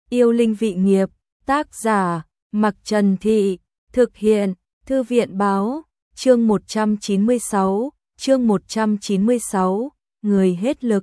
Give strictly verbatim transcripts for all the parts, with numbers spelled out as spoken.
Yêu linh vị nghiệp, tác giả, Mặc Trần Thị, thực hiện, Thư viện báo, chương một trăm chín mươi sáu, chương một trăm chín mươi sáu, người hết lực.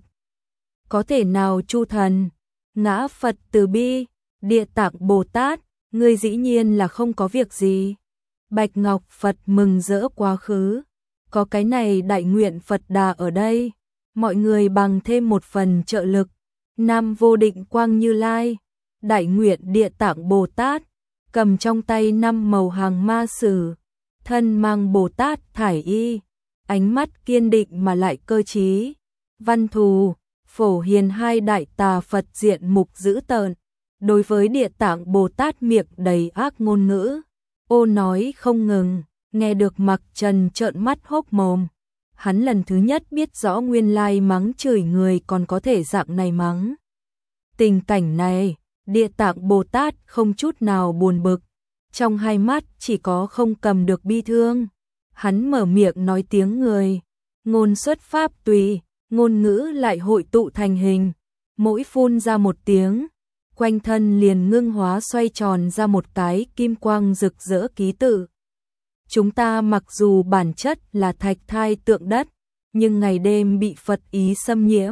Có thể nào chu thần, ngã Phật từ bi, Địa Tạng Bồ Tát, ngươi dĩ nhiên là không có việc gì. Bạch Ngọc Phật mừng rỡ quá khứ, có cái này đại nguyện Phật Đà ở đây, mọi người bằng thêm một phần trợ lực. Nam Vô Định Quang Như Lai, đại nguyện Địa Tạng Bồ Tát, cầm trong tay năm màu hàng ma sử, thân mang Bồ Tát thải y, ánh mắt kiên định mà lại cơ trí. Văn Thù, Phổ Hiền hai đại tà Phật diện mục dữ tợn, đối với Địa Tạng Bồ Tát miệng đầy ác ngôn ngữ, ô nói không ngừng, nghe được Mặc Trần trợn mắt hốc mồm. Hắn lần thứ nhất biết rõ nguyên lai mắng chửi người còn có thể dạng này mắng. Tình cảnh này, Địa Tạng Bồ Tát không chút nào buồn bực, trong hai mắt chỉ có không cầm được bi thương. Hắn mở miệng nói tiếng người, ngôn xuất pháp tùy, ngôn ngữ lại hội tụ thành hình, mỗi phun ra một tiếng, quanh thân liền ngưng hóa xoay tròn ra một cái kim quang rực rỡ ký tự. Chúng ta mặc dù bản chất là thạch thai tượng đất, nhưng ngày đêm bị Phật ý xâm nhiễm,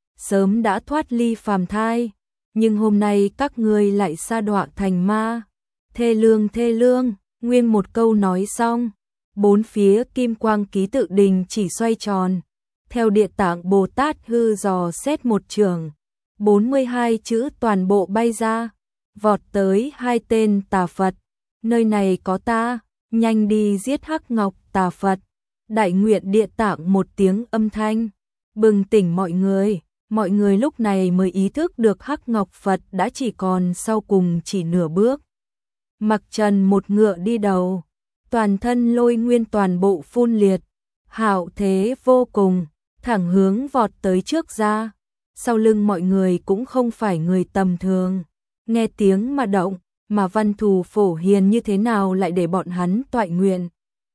sớm đã thoát ly phàm thai, nhưng hôm nay các ngươi lại sa đọa thành ma. Thê lương thê lương, nguyên một câu nói xong, bốn phía kim quang ký tự đình chỉ xoay tròn, theo Địa Tạng Bồ Tát hư dò xét một trường, bốn mươi hai chữ toàn bộ bay ra, vọt tới hai tên tà Phật, nơi này có ta, nhanh đi giết Hắc Ngọc tà Phật. Đại nguyện Địa Tạng một tiếng âm thanh, bừng tỉnh mọi người, mọi người lúc này mới ý thức được Hắc Ngọc Phật đã chỉ còn sau cùng chỉ nửa bước. Mặc Trần một ngựa đi đầu, toàn thân lôi nguyên toàn bộ phun liệt, hạo thế vô cùng, thẳng hướng vọt tới trước ra. Sau lưng mọi người cũng không phải người tầm thường, nghe tiếng mà động, mà Văn Thù Phổ Hiền như thế nào lại để bọn hắn toại nguyện.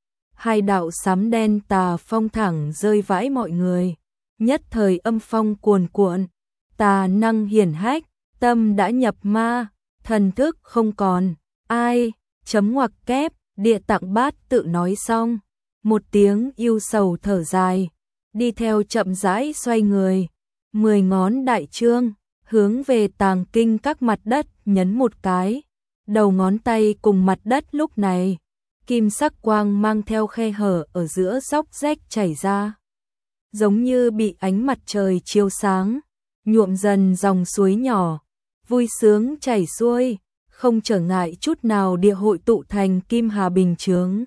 Hai đạo sám đen tà phong thẳng rơi vãi mọi người, nhất thời âm phong cuồn cuộn, tà năng hiển hách, tâm đã nhập ma, thần thức không còn, ai, chấm ngoặc kép, Địa Tạng Bát tự nói xong, một tiếng yêu sầu thở dài, đi theo chậm rãi xoay người, mười ngón đại trương, hướng về tàng kinh các mặt đất nhấn một cái, đầu ngón tay cùng mặt đất lúc này, kim sắc quang mang theo khe hở ở giữa róc rách chảy ra, giống như bị ánh mặt trời chiếu sáng, nhuộm dần dòng suối nhỏ, vui sướng chảy xuôi, không trở ngại chút nào địa hội tụ thành kim hà bình chướng,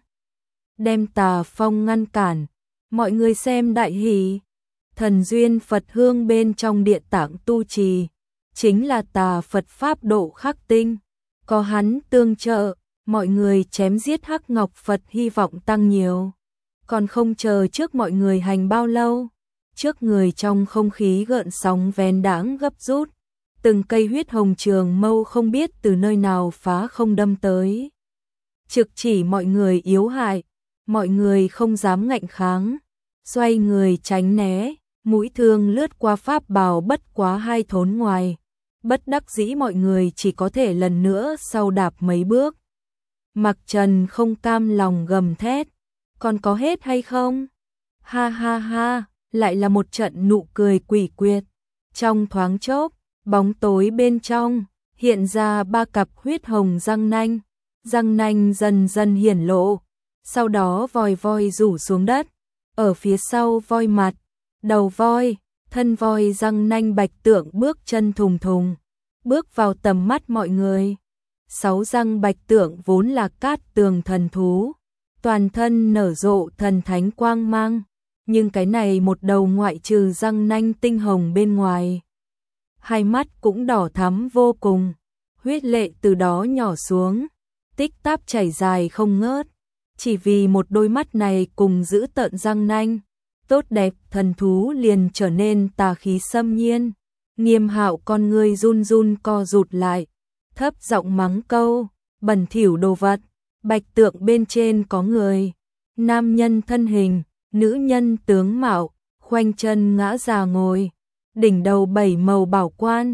đem tà phong ngăn cản. Mọi người xem đại hỷ, thần duyên Phật hương bên trong Địa Tạng tu trì, chính là tà Phật pháp độ khắc tinh, có hắn tương trợ, mọi người chém giết Hắc Ngọc Phật hy vọng tăng nhiều. Còn không chờ trước mọi người hành bao lâu, trước người trong không khí gợn sóng vén đãng gấp rút, từng cây huyết hồng trường mâu không biết từ nơi nào phá không đâm tới, trực chỉ mọi người yếu hại, mọi người không dám ngạnh kháng, xoay người tránh né, mũi thương lướt qua pháp bào bất quá hai thốn ngoài, bất đắc dĩ mọi người chỉ có thể lần nữa sau đạp mấy bước. Mặc Trần không cam lòng gầm thét, còn có hết hay không? Ha ha ha, lại là một trận nụ cười quỷ quyệt. Trong thoáng chốc, bóng tối bên trong, hiện ra ba cặp huyết hồng răng nanh, răng nanh dần dần hiển lộ, sau đó voi voi rủ xuống đất, ở phía sau voi mặt, đầu voi, thân voi răng nanh bạch tượng bước chân thùng thùng, bước vào tầm mắt mọi người. Sáu răng bạch tượng vốn là cát tường thần thú, toàn thân nở rộ thần thánh quang mang, nhưng cái này một đầu ngoại trừ răng nanh tinh hồng bên ngoài, hai mắt cũng đỏ thắm vô cùng, huyết lệ từ đó nhỏ xuống, tích táp chảy dài không ngớt, chỉ vì một đôi mắt này cùng giữ tợn răng nanh, tốt đẹp thần thú liền trở nên tà khí xâm nhiên, Nghiêm Hạo con ngươi run run co rụt lại, thấp giọng mắng câu, bẩn thỉu đồ vật, bạch tượng bên trên có người, nam nhân thân hình, nữ nhân tướng mạo, khoanh chân ngã già ngồi, đỉnh đầu bảy màu bảo quan,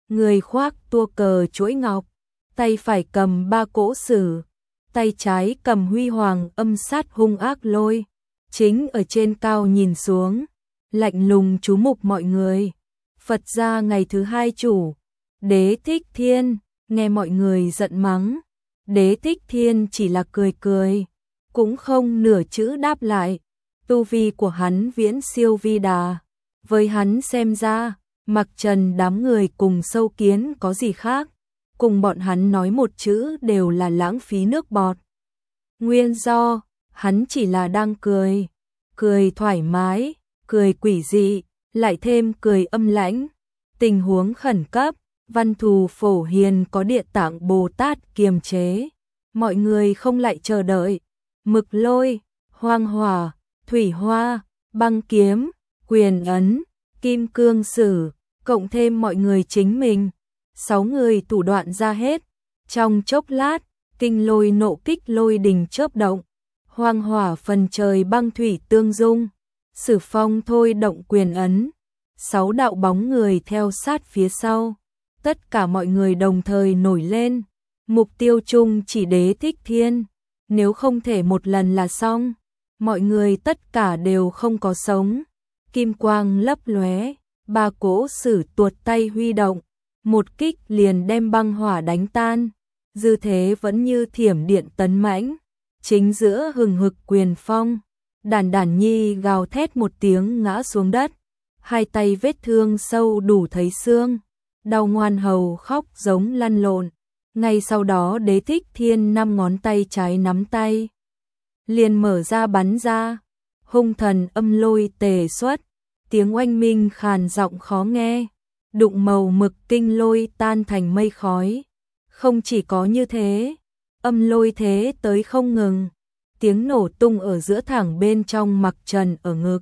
người khoác tua cờ chuỗi ngọc, tay phải cầm ba cỗ sử, tay trái cầm huy hoàng âm sát hung ác lôi, chính ở trên cao nhìn xuống, lạnh lùng chú mục mọi người. Phật gia ngày thứ hai chủ, Đế Thích Thiên, nghe mọi người giận mắng, Đế Thích Thiên chỉ là cười cười, cũng không nửa chữ đáp lại. Tu vi của hắn viễn siêu vi đà, với hắn xem ra, Mặc Trần đám người cùng sâu kiến có gì khác, cùng bọn hắn nói một chữ đều là lãng phí nước bọt. Nguyên do, hắn chỉ là đang cười, cười thoải mái, cười quỷ dị, lại thêm cười âm lãnh. Tình huống khẩn cấp, Văn Thù Phổ Hiền có Địa Tạng Bồ Tát kiềm chế, mọi người không lại chờ đợi. Mực lôi, hoang hỏa, thủy hoa, băng kiếm, quyền ấn, kim cương sử, cộng thêm mọi người chính mình, sáu người thủ đoạn ra hết. Trong chốc lát, kinh lôi nộ kích lôi đình chớp động, hoang hỏa phần trời băng thủy tương dung, sử phong thôi động quyền ấn, sáu đạo bóng người theo sát phía sau. Tất cả mọi người đồng thời nổi lên, mục tiêu chung chỉ Đế Thích Thiên, nếu không thể một lần là xong, mọi người tất cả đều không có sống. Kim quang lấp lóe, ba cỗ sử tuột tay huy động, một kích liền đem băng hỏa đánh tan, dư thế vẫn như thiểm điện tấn mãnh, chính giữa hừng hực quyền phong. Đản Đản Nhi gào thét một tiếng ngã xuống đất, hai tay vết thương sâu đủ thấy xương, đau ngoan hầu khóc giống lăn lộn. Ngay sau đó Đế Thích Thiên năm ngón tay trái nắm tay, liền mở ra bắn ra, hung thần âm lôi tề xuất, tiếng oanh minh khàn giọng khó nghe, đụng màu mực kinh lôi tan thành mây khói. Không chỉ có như thế, âm lôi thế tới không ngừng, tiếng nổ tung ở giữa thẳng bên trong Mặc Trần ở ngực.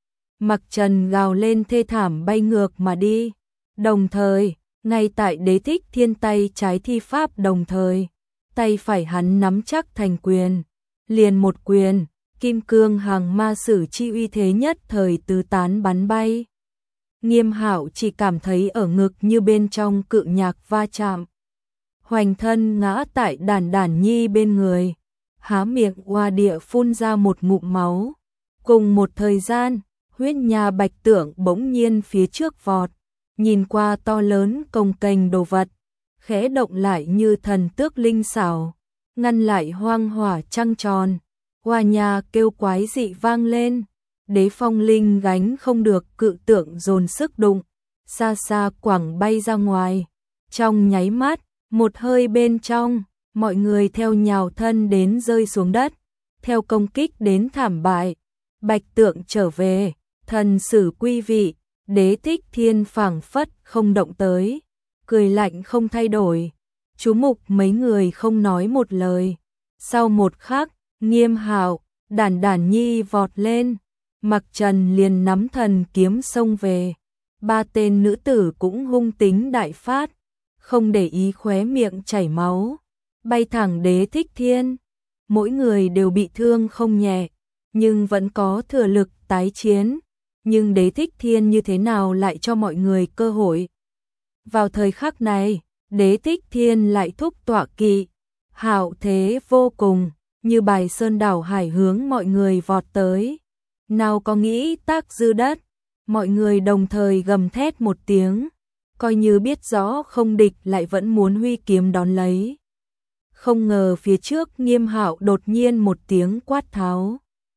Mặc Trần gào lên thê thảm bay ngược mà đi, đồng thời, ngay tại Đế Thích Thiên tay trái thi pháp đồng thời, tay phải hắn nắm chắc thành quyền, liền một quyền, kim cương hàng ma sử chi uy thế nhất thời tứ tán bắn bay. Nghiêm Hạo chỉ cảm thấy ở ngực như bên trong cự nhạc va chạm, hoành thân ngã tại Đản Đản Nhi bên người, há miệng oa địa phun ra một ngụm máu. Cùng một thời gian, huyết nha bạch tượng bỗng nhiên phía trước vọt, nhìn qua to lớn cồng kềnh đồ vật, khẽ động lại như thần tước linh xảo, ngăn lại hoang hỏa trăng tròn. Hoa nha kêu quái dị vang lên, Đế Phong Linh gánh không được cự tượng dồn sức đụng, xa xa quẳng bay ra ngoài. Trong nháy mắt, một hơi bên trong, mọi người theo nhào thân đến rơi xuống đất, theo công kích đến thảm bại. Bạch tượng trở về, thần sử quy vị, Đế Thích Thiên phảng phất không động tới, cười lạnh không thay đổi. Chú mục mấy người không nói một lời. Sau một khắc, Nghiêm Hạo, Đản Đản Nhi vọt lên, Mặc Trần liền nắm thần kiếm xông về. Ba tên nữ tử cũng hung tính đại phát, không để ý khóe miệng chảy máu, bay thẳng Đế Thích Thiên. Mỗi người đều bị thương không nhẹ, nhưng vẫn có thừa lực tái chiến. Nhưng Đế Thích Thiên như thế nào lại cho mọi người cơ hội? Vào thời khắc này, Đế Thích Thiên lại thúc tọa kỵ, hạo thế vô cùng, như bài sơn đảo hải hướng mọi người vọt tới. Nào có nghĩ tác dư đất, mọi người đồng thời gầm thét một tiếng, coi như biết rõ không địch lại vẫn muốn huy kiếm đón lấy. Không ngờ phía trước Nghiêm Hạo đột nhiên một tiếng quát tháo.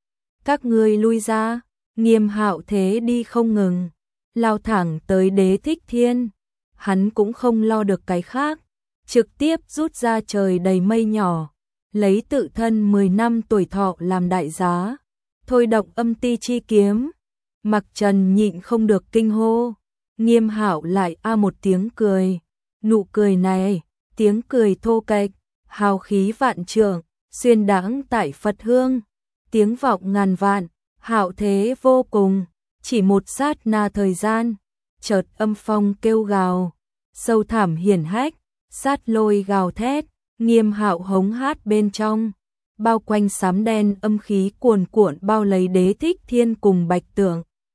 Các ngươi lui ra. Nghiêm Hạo thế đi không ngừng, lao thẳng tới Đế Thích Thiên. Hắn cũng không lo được cái khác, trực tiếp rút ra trời đầy mây nhỏ, lấy tự thân mười năm tuổi thọ làm đại giá, thôi động âm ti chi kiếm. Mặc Trần nhịn không được kinh hô, Nghiêm Hạo lại a một tiếng cười, nụ cười này, tiếng cười thô kệch, hào khí vạn trượng, xuyên đãng tại Phật hương, tiếng vọng ngàn vạn, hạo thế vô cùng. Chỉ một sát na thời gian, chợt âm phong kêu gào, sâu thẳm hiển hách, sát lôi gào thét, Nghiêm Hạo hống hát bên trong, bao quanh sám đen âm khí cuồn cuộn bao lấy Đế Thích Thiên cùng Bạch Tượng.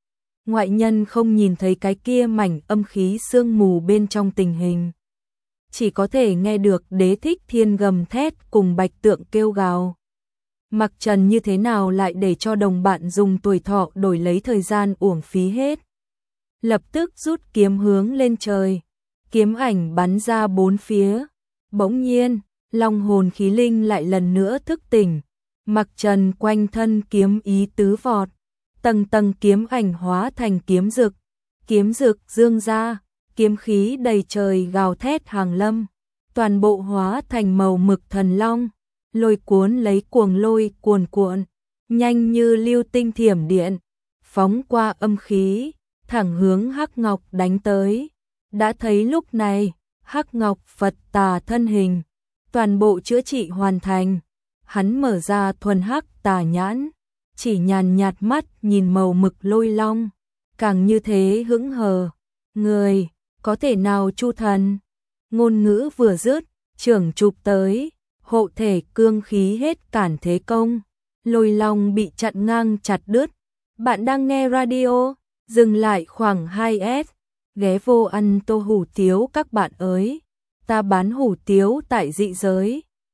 ngoại nhân không nhìn thấy cái kia mảnh âm khí sương mù bên trong tình hình. Chỉ có thể nghe được Đế Thích Thiên gầm thét cùng Bạch Tượng kêu gào. Mặc Trần như thế nào lại để cho đồng bạn dùng tuổi thọ đổi lấy thời gian uổng phí hết. Lập tức rút kiếm hướng lên trời, kiếm ảnh bắn ra bốn phía. Bỗng nhiên, long hồn khí linh lại lần nữa thức tỉnh. Mặc Trần quanh thân kiếm ý tứ vọt, tầng tầng kiếm ảnh hóa thành kiếm rực, kiếm rực dương ra, kiếm khí đầy trời gào thét hàng lâm, toàn bộ hóa thành màu mực thần long, lôi cuốn lấy cuồng lôi cuồn cuộn, nhanh như lưu tinh thiểm điện, phóng qua âm khí, thẳng hướng Hắc Ngọc đánh tới. Đã thấy lúc này, Hắc Ngọc Phật tà thân hình, toàn bộ chữa trị hoàn thành. Hắn mở ra thuần hắc tà nhãn, chỉ nhàn nhạt mắt nhìn màu mực lôi long, càng như thế hững hờ. Người, có thể nào chu thần? Ngôn ngữ vừa dứt, trưởng chụp tới, hộ thể cương khí hết cản thế công. Lôi long bị chặn ngang chặt đứt. Bạn đang nghe radio, dừng lại khoảng hai S, ghé vô ăn tô hủ tiếu các bạn ơi. Ta bán hủ tiếu tại dị giới.